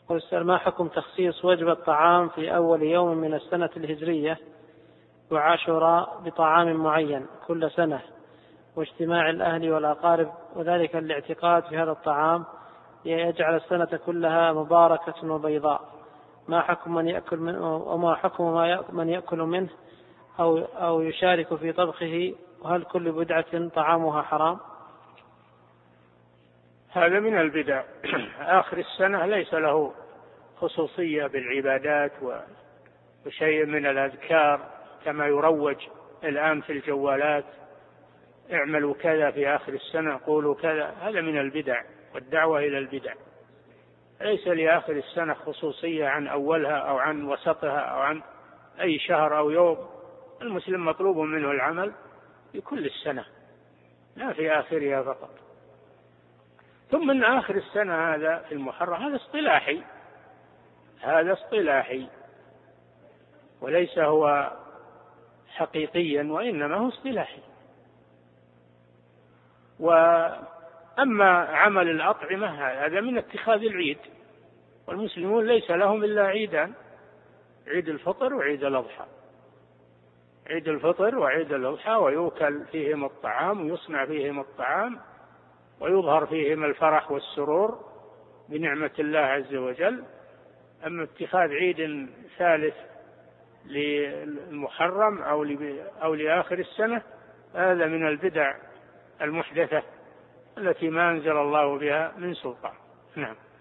يقول ما حكم تخصيص وجبة طعام في أول يوم من السنة الهجرية وعاشوراء بطعام معين كل سنة واجتماع الأهل والأقارب، وذلك الاعتقاد في هذا الطعام يجعل السنة كلها مباركة وبيضاء؟ ما حكم من يأكل منه، وما حكم من يأكل منه أو يشارك في طبخه، وهل كل بدعة طعامها حرام؟ هذا من البدع. آخر السنة ليس له خصوصية بالعبادات وشيء من الأذكار كما يروج الآن في الجوالات، اعملوا كذا في آخر السنة، قولوا كذا. هذا من البدع والدعوة إلى البدع. ليس لآخر السنة خصوصية عن أولها أو عن وسطها أو عن أي شهر أو يوم. المسلم مطلوب منه العمل في كل السنة لا في آخرها فقط. ثم من آخر السنة هذا في المحرم هذا اصطلاحي وليس هو حقيقيا، وإنما هو اصطلاحي. وأما عمل الأطعمة هذا من اتخاذ العيد، والمسلمون ليس لهم إلا عيدان: عيد الفطر وعيد الأضحى. عيد الفطر وعيد الأضحى ويؤكل فيهم الطعام ويصنع فيهم الطعام ويظهر فيهم الفرح والسرور بنعمة الله عز وجل. أما اتخاذ عيد ثالث للمحرم أو لآخر السنة هذا من البدع المحدثة التي ما أنزل الله بها من سلطان. نعم.